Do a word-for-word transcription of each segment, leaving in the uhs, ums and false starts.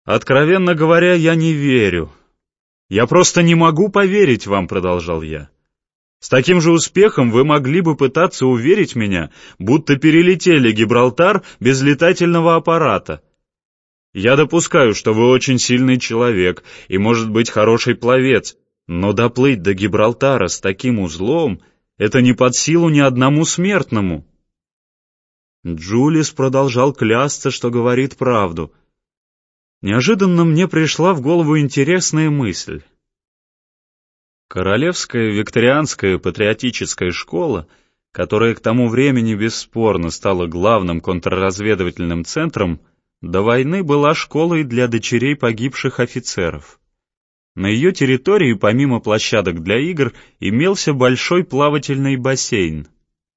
«Откровенно говоря, я не верю. Я просто не могу поверить вам», — продолжал я. «С таким же успехом вы могли бы пытаться уверить меня, будто перелетели Гибралтар без летательного аппарата. Я допускаю, что вы очень сильный человек и, может быть, хороший пловец, но доплыть до Гибралтара с таким узлом — это не под силу ни одному смертному». Джулис продолжал клясться, что говорит правду. Неожиданно мне пришла в голову интересная мысль. Королевская викторианская патриотическая школа, которая к тому времени бесспорно стала главным контрразведывательным центром, до войны была школой для дочерей погибших офицеров. На ее территории, помимо площадок для игр, имелся большой плавательный бассейн.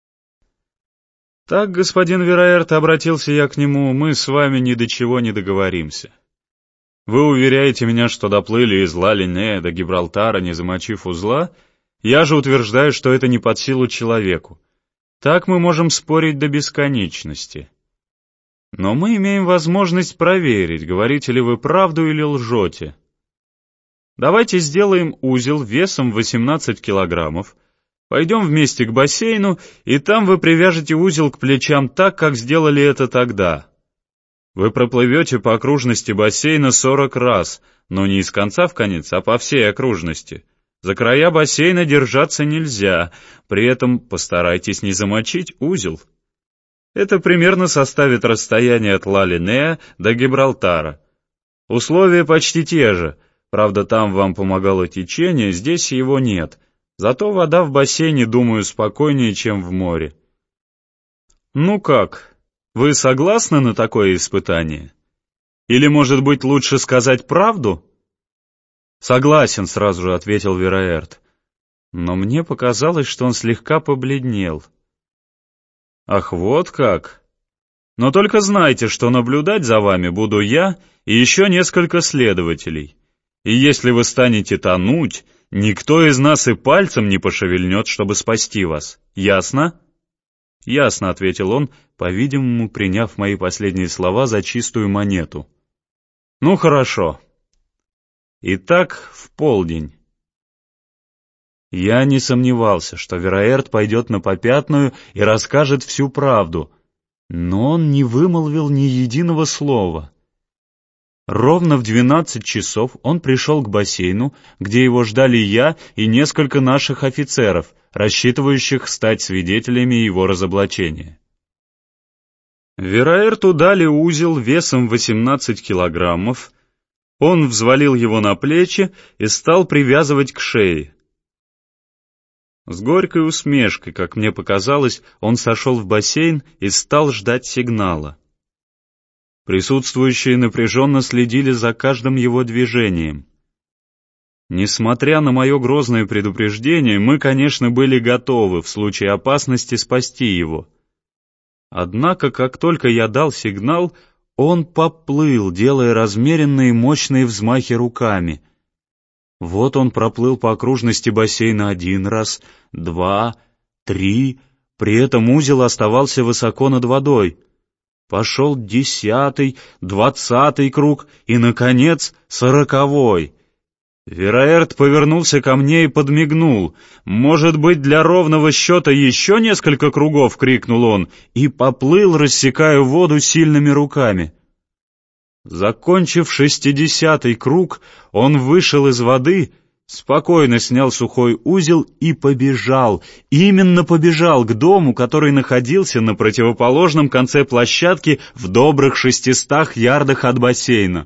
«Так, господин Вераэрт, — обратился я к нему, — мы с вами ни до чего не договоримся. Вы уверяете меня, что доплыли из Ла-Линнея до Гибралтара, не замочив узла, я же утверждаю, что это не под силу человеку. Так мы можем спорить до бесконечности. Но мы имеем возможность проверить, говорите ли вы правду или лжете. Давайте сделаем узел весом восемнадцать килограммов, пойдем вместе к бассейну, и там вы привяжете узел к плечам так, как сделали это тогда. Вы проплывете по окружности бассейна сорок раз, но не из конца в конец, а по всей окружности. За края бассейна держаться нельзя, при этом постарайтесь не замочить узел. Это примерно составит расстояние от Ла-Линнея до Гибралтара. Условия почти те же, правда, там вам помогало течение, здесь его нет. Зато вода в бассейне, думаю, спокойнее, чем в море. Ну как? Вы согласны на такое испытание? Или, может быть, лучше сказать правду?» «Согласен», — сразу же ответил Вераэрт. Но мне показалось, что он слегка побледнел. «Ах, вот как! Но только знайте, что наблюдать за вами буду я и еще несколько следователей. И если вы станете тонуть, никто из нас и пальцем не пошевельнет, чтобы спасти вас. Ясно?» «Ясно», — ответил он, по-видимому, приняв мои последние слова за чистую монету. «Ну, хорошо. Итак, в полдень». Я не сомневался, что Вераэрт пойдет на попятную и расскажет всю правду, но он не вымолвил ни единого слова. Ровно в двенадцать часов он пришел к бассейну, где его ждали я и несколько наших офицеров, рассчитывающих стать свидетелями его разоблачения. Вераэрту дали узел весом восемнадцать килограммов, он взвалил его на плечи и стал привязывать к шее. С горькой усмешкой, как мне показалось, он сошел в бассейн и стал ждать сигнала. Присутствующие напряженно следили за каждым его движением. Несмотря на мое грозное предупреждение, мы, конечно, были готовы в случае опасности спасти его. Однако, как только я дал сигнал, он поплыл, делая размеренные мощные взмахи руками. Вот он проплыл по окружности бассейна один раз, два, три, при этом узел оставался высоко над водой. Пошел десятый, двадцатый круг и, наконец, сороковой. Вераэрт повернулся ко мне и подмигнул. «Может быть, для ровного счета еще несколько кругов?» — крикнул он, и поплыл, рассекая воду сильными руками. Закончив шестидесятый круг, он вышел из воды, спокойно снял сухой узел и побежал, именно побежал к дому, который находился на противоположном конце площадки в добрых шестистах ярдах от бассейна.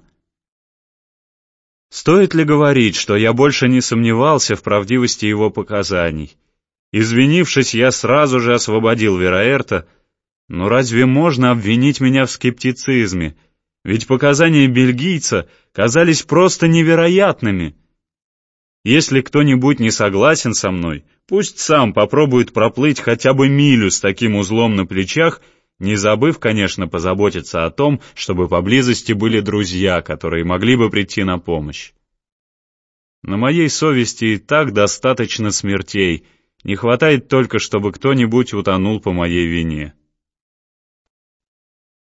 Стоит ли говорить, что я больше не сомневался в правдивости его показаний? Извинившись, я сразу же освободил Вераэрта, но разве можно обвинить меня в скептицизме? Ведь показания бельгийца казались просто невероятными. Если кто-нибудь не согласен со мной, пусть сам попробует проплыть хотя бы милю с таким узлом на плечах, не забыв, конечно, позаботиться о том, чтобы поблизости были друзья, которые могли бы прийти на помощь. На моей совести и так достаточно смертей, не хватает только, чтобы кто-нибудь утонул по моей вине.